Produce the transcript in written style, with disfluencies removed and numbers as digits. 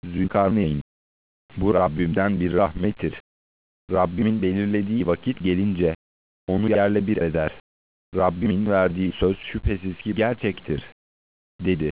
Zülkarneyn, bu Rabbimden bir rahmettir. Rabbimin belirlediği vakit gelince onu yerle bir eder. Rabbimin verdiği söz şüphesiz ki gerçektir, dedi.